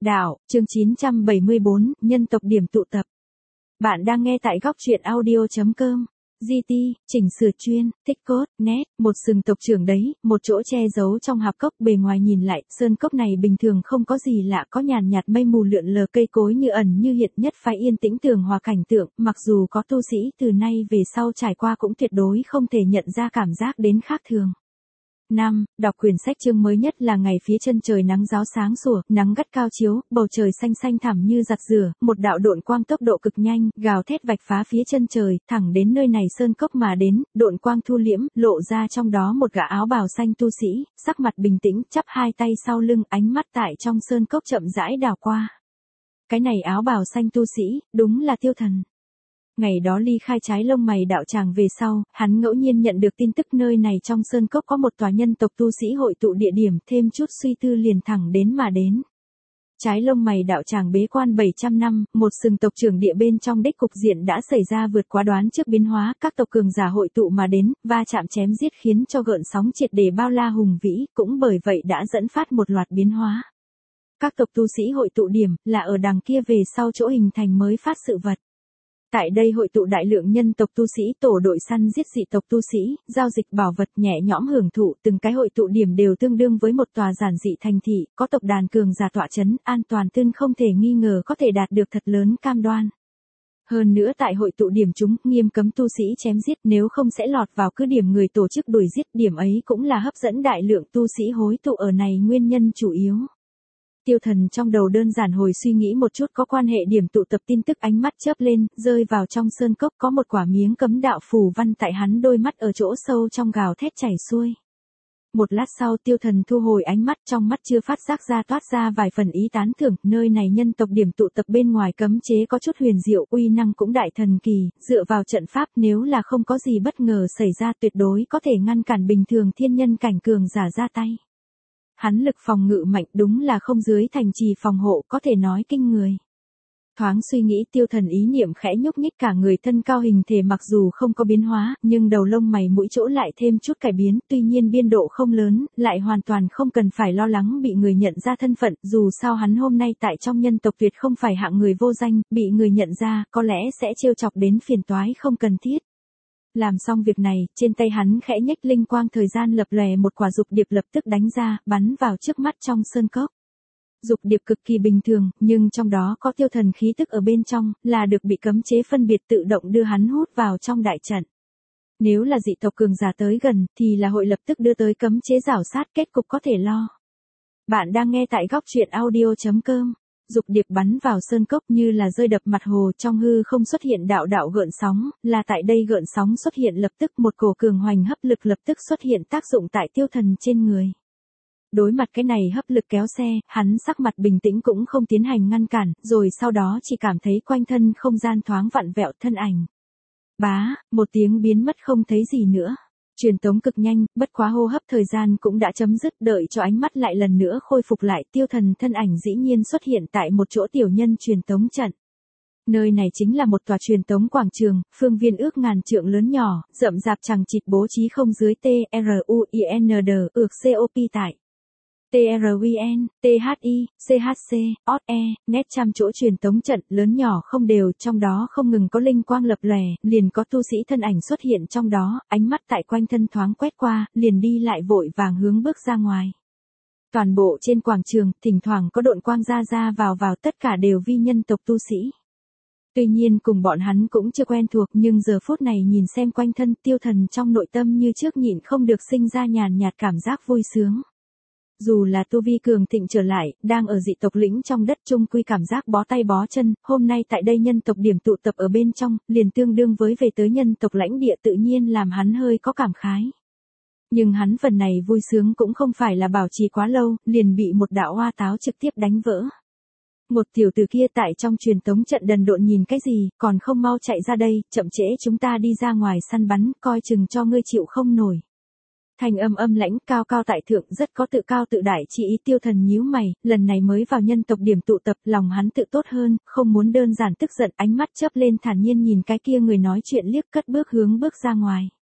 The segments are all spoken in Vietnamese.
Đạo, chương 974, nhân tộc điểm tụ tập. Bạn đang nghe tại góc truyện audio.com. GT, chỉnh sửa chuyên, tích cốt, nét, một sừng tộc trưởng đấy, một chỗ che giấu trong hạp cốc. Bề ngoài nhìn lại, sơn cốc này bình thường không có gì lạ, có nhàn nhạt mây mù lượn lờ, cây cối như ẩn như hiện, nhất phái yên tĩnh tường hòa cảnh tượng. Mặc dù có tu sĩ từ nay về sau trải qua cũng tuyệt đối không thể nhận ra cảm giác đến khác thường. 5. Đọc quyển sách chương mới nhất là ngày phía chân trời nắng ráo sáng sủa, nắng gắt cao chiếu, bầu trời xanh xanh thẳm như giặt rửa, một đạo độn quang tốc độ cực nhanh, gào thét vạch phá phía chân trời, thẳng đến nơi này sơn cốc mà đến, độn quang thu liễm, lộ ra trong đó một gã áo bào xanh tu sĩ, sắc mặt bình tĩnh, chắp hai tay sau lưng, ánh mắt tại trong sơn cốc chậm rãi đảo qua. Cái này áo bào xanh tu sĩ, đúng là Tiêu Thần. Ngày đó ly khai trái lông mày đạo tràng về sau, hắn ngẫu nhiên nhận được tin tức nơi này trong sơn cốc có một tòa nhân tộc tu sĩ hội tụ địa điểm, thêm chút suy tư liền thẳng đến mà đến. Trái lông mày đạo tràng bế quan 700 năm, một sừng tộc trưởng địa bên trong đích cục diện đã xảy ra vượt quá đoán trước biến hóa, các tộc cường giả hội tụ mà đến, va chạm chém giết khiến cho gợn sóng triệt để bao la hùng vĩ, cũng bởi vậy đã dẫn phát một loạt biến hóa. Các tộc tu sĩ hội tụ điểm là ở đằng kia về sau chỗ hình thành mới phát sự vật. Tại đây hội tụ đại lượng nhân tộc tu sĩ, tổ đội săn giết dị tộc tu sĩ, giao dịch bảo vật, nhẹ nhõm hưởng thụ, từng cái hội tụ điểm đều tương đương với một tòa giản dị thành thị, có tộc đàn cường giả tọa chấn, an toàn tương không thể nghi ngờ có thể đạt được thật lớn cam đoan. Hơn nữa tại hội tụ điểm chúng, nghiêm cấm tu sĩ chém giết, nếu không sẽ lọt vào cứ điểm người tổ chức đuổi giết, điểm ấy cũng là hấp dẫn đại lượng tu sĩ hối tụ ở này nguyên nhân chủ yếu. Tiêu Thần trong đầu đơn giản hồi suy nghĩ một chút có quan hệ điểm tụ tập tin tức, ánh mắt chớp lên, rơi vào trong sơn cốc, có một quả miếng cấm đạo phù văn tại hắn đôi mắt ở chỗ sâu trong gào thét chảy xuôi. Một lát sau Tiêu Thần thu hồi ánh mắt, trong mắt chưa phát giác ra toát ra vài phần ý tán thưởng, nơi này nhân tộc điểm tụ tập bên ngoài cấm chế có chút huyền diệu, uy năng cũng đại thần kỳ, dựa vào trận pháp nếu là không có gì bất ngờ xảy ra tuyệt đối có thể ngăn cản bình thường thiên nhân cảnh cường giả ra tay. Hắn lực phòng ngự mạnh, đúng là không dưới thành trì phòng hộ, có thể nói kinh người. Thoáng suy nghĩ Tiêu Thần ý niệm khẽ nhúc nhích, cả người thân cao hình thể mặc dù không có biến hóa, nhưng đầu lông mày mũi chỗ lại thêm chút cải biến, tuy nhiên biên độ không lớn, lại hoàn toàn không cần phải lo lắng bị người nhận ra thân phận, dù sao hắn hôm nay tại trong nhân tộc tuyệt không phải hạng người vô danh, bị người nhận ra, có lẽ sẽ trêu chọc đến phiền toái không cần thiết. Làm xong việc này, trên tay hắn khẽ nhếch linh quang, thời gian lập lòe, một quả dục điệp lập tức đánh ra, bắn vào trước mắt trong sơn cốc. Dục điệp cực kỳ bình thường, nhưng trong đó có Tiêu Thần khí tức ở bên trong, là được bị cấm chế phân biệt tự động đưa hắn hút vào trong đại trận. Nếu là dị tộc cường giả tới gần, thì là hội lập tức đưa tới cấm chế rảo sát, kết cục có thể lo. Bạn đang nghe tại góc truyện audio.com. Dục điệp bắn vào sơn cốc như là rơi đập mặt hồ, trong hư không xuất hiện đạo đạo gợn sóng, là tại đây gợn sóng xuất hiện lập tức một cổ cường hoành hấp lực lập tức xuất hiện tác dụng tại Tiêu Thần trên người. Đối mặt cái này hấp lực kéo xe, hắn sắc mặt bình tĩnh cũng không tiến hành ngăn cản, rồi sau đó chỉ cảm thấy quanh thân không gian thoáng vặn vẹo, thân ảnh. Bá, một tiếng biến mất không thấy gì nữa. Truyền tống cực nhanh, bất quá hô hấp thời gian cũng đã chấm dứt, đợi cho ánh mắt lại lần nữa khôi phục lại, Tiêu Thần thân ảnh dĩ nhiên xuất hiện tại một chỗ tiểu nhân truyền tống trận. Nơi này chính là một tòa truyền tống quảng trường, phương viên ước ngàn trượng lớn nhỏ, rậm rạp chằng chịt bố trí không dưới TRUIND, ược COP tại. TRUN, THI, CHC, OE, net trăm chỗ truyền tống trận, lớn nhỏ không đều, trong đó không ngừng có linh quang lập lòe, liền có tu sĩ thân ảnh xuất hiện trong đó, ánh mắt tại quanh thân thoáng quét qua, liền đi lại vội vàng hướng bước ra ngoài. Toàn bộ trên quảng trường, thỉnh thoảng có độn quang ra vào, tất cả đều vi nhân tộc tu sĩ. Tuy nhiên cùng bọn hắn cũng chưa quen thuộc, nhưng giờ phút này nhìn xem quanh thân, Tiêu Thần trong nội tâm như trước nhịn không được sinh ra nhàn nhạt cảm giác vui sướng. Dù là tu vi cường thịnh trở lại, đang ở dị tộc lĩnh trong đất chung quy cảm giác bó tay bó chân, hôm nay tại đây nhân tộc điểm tụ tập ở bên trong, liền tương đương với về tới nhân tộc lãnh địa, tự nhiên làm hắn hơi có cảm khái. Nhưng hắn phần này vui sướng cũng không phải là bảo trì quá lâu, liền bị một đạo hoa táo trực tiếp đánh vỡ. Một tiểu tử kia tại trong truyền tống trận đần độn nhìn cái gì, còn không mau chạy ra đây, chậm trễ chúng ta đi ra ngoài săn bắn, coi chừng cho ngươi chịu không nổi. Thanh âm âm lãnh, cao cao tại thượng, rất có tự cao tự đại chi ý. Tiêu Thần nhíu mày, lần này mới vào nhân tộc điểm tụ tập, lòng hắn tự tốt hơn, không muốn đơn giản tức giận, ánh mắt chớp lên thản nhiên nhìn cái kia người nói chuyện, liếc cất bước hướng bước ra ngoài.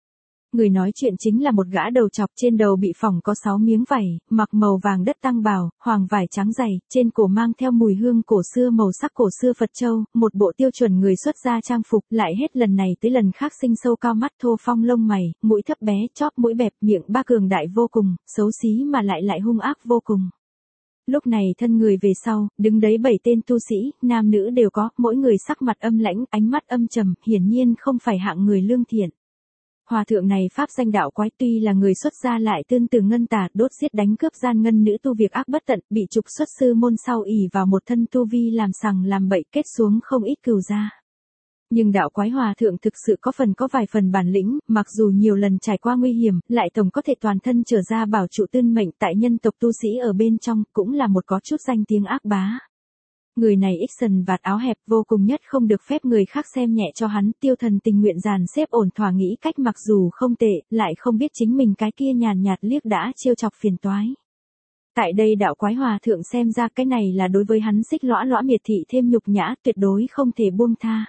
Người nói chuyện chính là một gã đầu trọc, trên đầu bị phỏng có 6 miếng vảy, mặc màu vàng đất tăng bào, hoàng vải trắng dày, trên cổ mang theo mùi hương cổ xưa màu sắc cổ xưa Phật châu, một bộ tiêu chuẩn người xuất gia trang phục, lại hết lần này tới lần khác sinh sâu cao mắt thô phong lông mày, mũi thấp bé, chóp mũi bẹp, miệng ba cường đại vô cùng, xấu xí mà lại hung ác vô cùng. Lúc này thân người về sau, đứng đấy 7 tên tu sĩ, nam nữ đều có, mỗi người sắc mặt âm lãnh, ánh mắt âm trầm, hiển nhiên không phải hạng người lương thiện. Hòa thượng này pháp danh đạo quái, tuy là người xuất gia lại tương từ ngân tà, đốt giết đánh cướp gian ngân nữ tu việc ác bất tận, bị trục xuất sư môn sau ỷ vào một thân tu vi làm sằng làm bậy, kết xuống không ít cừu gia. Nhưng đạo quái hòa thượng thực sự có vài phần bản lĩnh, mặc dù nhiều lần trải qua nguy hiểm, lại tổng có thể toàn thân trở ra bảo trụ tư mệnh, tại nhân tộc tu sĩ ở bên trong, cũng là một có chút danh tiếng ác bá. Người này Ixon vạt áo hẹp vô cùng nhất, không được phép người khác xem nhẹ cho hắn, Tiêu Thần tình nguyện dàn xếp ổn thỏa nghĩ cách mặc dù không tệ, lại không biết chính mình cái kia nhàn nhạt liếc đã trêu chọc phiền toái. Tại đây đạo quái hòa thượng xem ra cái này là đối với hắn xích lõa miệt thị thêm nhục nhã, tuyệt đối không thể buông tha.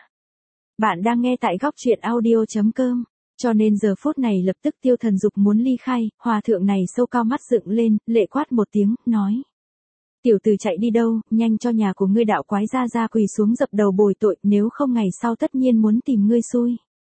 Bạn đang nghe tại góc truyện audio.com. Cho nên giờ phút này lập tức Tiêu Thần dục muốn ly khai, hòa thượng này sâu cao mắt dựng lên, lệ quát một tiếng, nói. Tiểu tử chạy đi đâu, nhanh cho nhà của ngươi đạo quái ra quỳ xuống dập đầu bồi tội, nếu không ngày sau tất nhiên muốn tìm ngươi xui.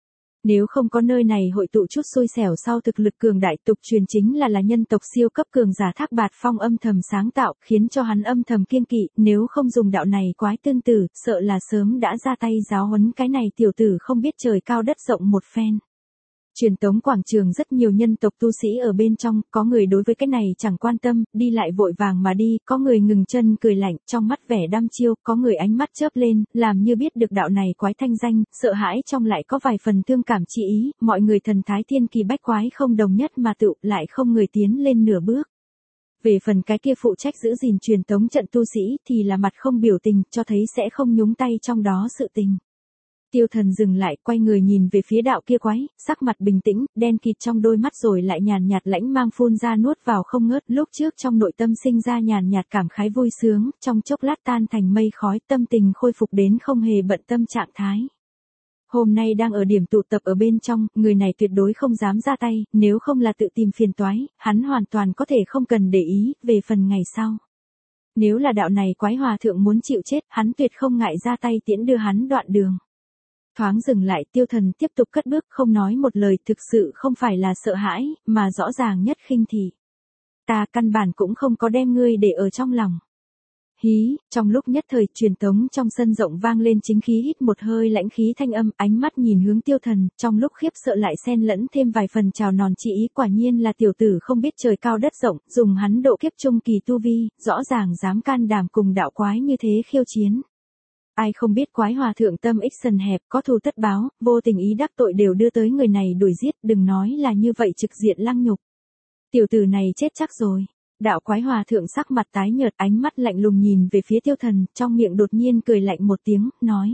Nếu không có nơi này hội tụ chút xui xẻo sau thực lực cường đại, tục truyền chính là nhân tộc siêu cấp cường giả Thác Bạt Phong âm thầm sáng tạo, khiến cho hắn âm thầm kiêng kỵ, nếu không dùng đạo này quái tương tử, sợ là sớm đã ra tay giáo huấn cái này tiểu tử không biết trời cao đất rộng một phen. Truyền tống quảng trường rất nhiều nhân tộc tu sĩ ở bên trong, có người đối với cái này chẳng quan tâm, đi lại vội vàng mà đi, có người ngừng chân cười lạnh, trong mắt vẻ đăm chiêu, có người ánh mắt chớp lên, làm như biết được đạo này quái thanh danh, sợ hãi trong lại có vài phần thương cảm chi ý, mọi người thần thái thiên kỳ bách quái không đồng nhất mà tự, lại không người tiến lên nửa bước. Về phần cái kia phụ trách giữ gìn truyền tống trận tu sĩ thì là mặt không biểu tình, cho thấy sẽ không nhúng tay trong đó sự tình. Tiêu Thần dừng lại, quay người nhìn về phía đạo kia quái, sắc mặt bình tĩnh, đen kịt trong đôi mắt rồi lại nhàn nhạt lãnh mang phun ra nuốt vào không ngớt, lúc trước trong nội tâm sinh ra nhàn nhạt cảm khái vui sướng, trong chốc lát tan thành mây khói, tâm tình khôi phục đến không hề bận tâm trạng thái. Hôm nay đang ở điểm tụ tập ở bên trong, người này tuyệt đối không dám ra tay, nếu không là tự tìm phiền toái, hắn hoàn toàn có thể không cần để ý, về phần ngày sau. Nếu là đạo này quái hòa thượng muốn chịu chết, hắn tuyệt không ngại ra tay tiễn đưa hắn đoạn đường. Thoáng dừng lại, Tiêu Thần tiếp tục cất bước, không nói một lời, thực sự không phải là sợ hãi, mà rõ ràng nhất khinh thị. Ta căn bản cũng không có đem ngươi để ở trong lòng. Hí, trong lúc nhất thời, truyền tống trong sân rộng vang lên chính khí hít một hơi lãnh khí thanh âm, ánh mắt nhìn hướng Tiêu Thần, trong lúc khiếp sợ lại xen lẫn thêm vài phần trào nòn chi ý, quả nhiên là tiểu tử không biết trời cao đất rộng, dùng hắn độ kiếp trung kỳ tu vi, rõ ràng dám can đảm cùng đạo quái như thế khiêu chiến. Ai không biết quái hòa thượng tâm Ixon hẹp, có thù tất báo, vô tình ý đắc tội đều đưa tới người này đuổi giết, đừng nói là như vậy trực diện lăng nhục. Tiểu tử này chết chắc rồi. Đạo quái hòa thượng sắc mặt tái nhợt, ánh mắt lạnh lùng nhìn về phía Tiêu Thần, trong miệng đột nhiên cười lạnh một tiếng, nói.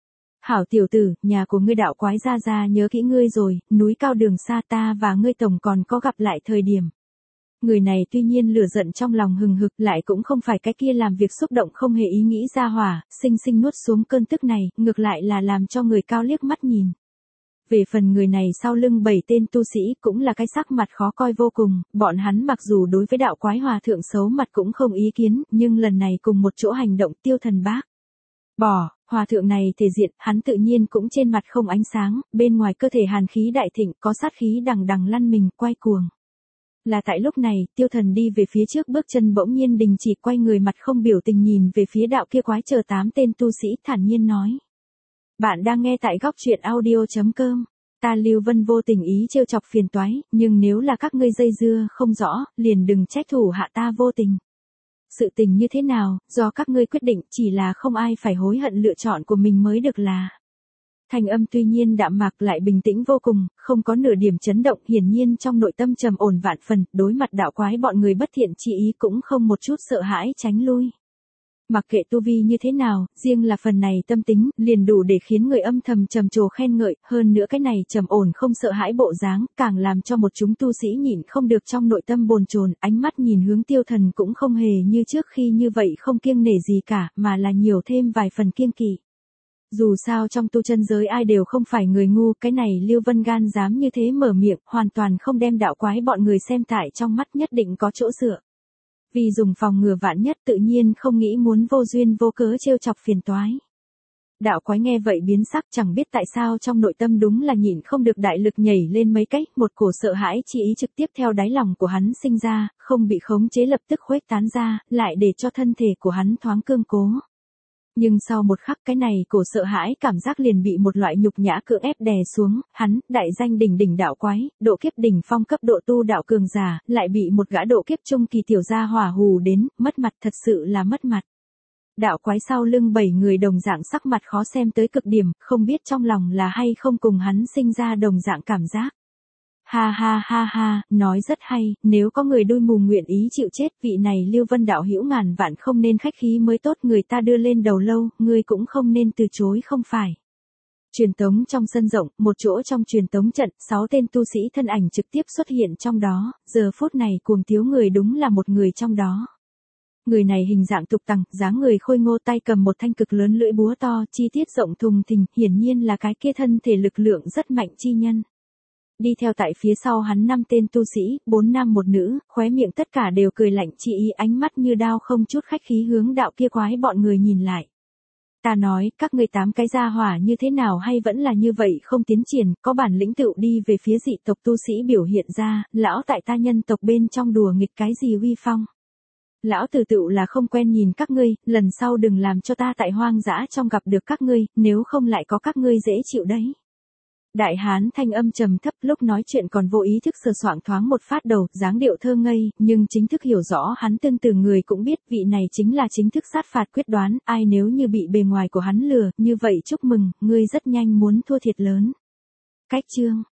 Hảo tiểu tử, nhà của ngươi đạo quái ra nhớ kỹ ngươi rồi, núi cao đường xa ta và ngươi tổng còn có gặp lại thời điểm. Người này tuy nhiên lửa giận trong lòng hừng hực, lại cũng không phải cái kia làm việc xúc động không hề ý nghĩ ra hỏa, sinh nuốt xuống cơn tức này, ngược lại là làm cho người cao liếc mắt nhìn. Về phần người này sau lưng 7 tên tu sĩ cũng là cái sắc mặt khó coi vô cùng, bọn hắn mặc dù đối với đạo quái hòa thượng xấu mặt cũng không ý kiến, nhưng lần này cùng một chỗ hành động Tiêu Thần bác. Bỏ, hòa thượng này thể diện, hắn tự nhiên cũng trên mặt không ánh sáng, bên ngoài cơ thể hàn khí đại thịnh, có sát khí đằng đằng lăn mình, quay cuồng. Là tại lúc này, Tiêu Thần đi về phía trước bước chân bỗng nhiên đình chỉ, quay người mặt không biểu tình nhìn về phía đạo kia quái chờ 8 tên tu sĩ, thản nhiên nói. Bạn đang nghe tại góc truyện audio.com. Ta Lưu Vân vô tình ý trêu chọc phiền toái, nhưng nếu là các ngươi dây dưa không rõ, liền đừng trách thủ hạ ta vô tình. Sự tình như thế nào, do các ngươi quyết định, chỉ là không ai phải hối hận lựa chọn của mình mới được là. Thanh âm tuy nhiên đạm mạc lại bình tĩnh vô cùng, không có nửa điểm chấn động, hiển nhiên trong nội tâm trầm ổn vạn phần, đối mặt đạo quái bọn người bất thiện chi ý cũng không một chút sợ hãi tránh lui. Mặc kệ tu vi như thế nào, riêng là phần này tâm tính, liền đủ để khiến người âm thầm trầm trồ khen ngợi, hơn nữa cái này trầm ổn không sợ hãi bộ dáng, càng làm cho một chúng tu sĩ nhịn không được trong nội tâm bồn chồn, ánh mắt nhìn hướng Tiêu Thần cũng không hề như trước khi như vậy không kiêng nể gì cả, mà là nhiều thêm vài phần kiêng kỵ. Dù sao trong tu chân giới ai đều không phải người ngu, cái này Lưu Vân gan dám như thế mở miệng, hoàn toàn không đem đạo quái bọn người xem tại trong mắt, nhất định có chỗ dựa. Vì dùng phòng ngừa vạn nhất, tự nhiên không nghĩ muốn vô duyên vô cớ trêu chọc phiền toái. Đạo quái nghe vậy biến sắc, chẳng biết tại sao trong nội tâm đúng là nhịn không được đại lực nhảy lên mấy cái, một cổ sợ hãi chi ý trực tiếp theo đáy lòng của hắn sinh ra, không bị khống chế lập tức khuếch tán ra, lại để cho thân thể của hắn thoáng cương cố. Nhưng sau một khắc cái này cổ sợ hãi cảm giác liền bị một loại nhục nhã cưỡng ép đè xuống, hắn, đại danh đỉnh đỉnh đạo quái, độ kiếp đỉnh phong cấp độ tu đạo cường giả, lại bị một gã độ kiếp trung kỳ tiểu gia hỏa hù đến, mất mặt, thật sự là mất mặt. Đạo quái sau lưng 7 người đồng dạng sắc mặt khó xem tới cực điểm, không biết trong lòng là hay không cùng hắn sinh ra đồng dạng cảm giác. Ha ha ha ha, nói rất hay, nếu có người đôi mù nguyện ý chịu chết, vị này Lưu Vân đạo hữu ngàn vạn không nên khách khí mới tốt, người ta đưa lên đầu lâu, ngươi cũng không nên từ chối không phải. Truyền tống trong sân rộng, một chỗ trong truyền tống trận, 6 tên tu sĩ thân ảnh trực tiếp xuất hiện trong đó, giờ phút này cuồng tiếu người đúng là một người trong đó. Người này hình dạng tục tằng, dáng người khôi ngô, tay cầm một thanh cực lớn lưỡi búa to, chi tiết rộng thùng thình, hiển nhiên là cái kia thân thể lực lượng rất mạnh chi nhân. Đi theo tại phía sau hắn 5 tên tu sĩ, 4 nam 1 nữ, khóe miệng tất cả đều cười lạnh chi ý, ánh mắt như đao không chút khách khí hướng đạo kia quái bọn người nhìn lại. Ta nói, các ngươi 8 cái gia hỏa như thế nào hay vẫn là như vậy không tiến triển, có bản lĩnh tựu đi về phía dị tộc tu sĩ biểu hiện ra, lão tại ta nhân tộc bên trong đùa nghịch cái gì uy phong. Lão tử tựu là không quen nhìn các ngươi, lần sau đừng làm cho ta tại hoang dã trong gặp được các ngươi, nếu không lại có các ngươi dễ chịu đấy. Đại hán thanh âm trầm thấp, lúc nói chuyện còn vô ý thức sờ soạng thoáng một phát đầu, dáng điệu thơ ngây, nhưng chính thức hiểu rõ hắn tương tự người cũng biết vị này chính là chính thức sát phạt quyết đoán, ai nếu như bị bề ngoài của hắn lừa, như vậy chúc mừng, ngươi rất nhanh muốn thua thiệt lớn. Cách chương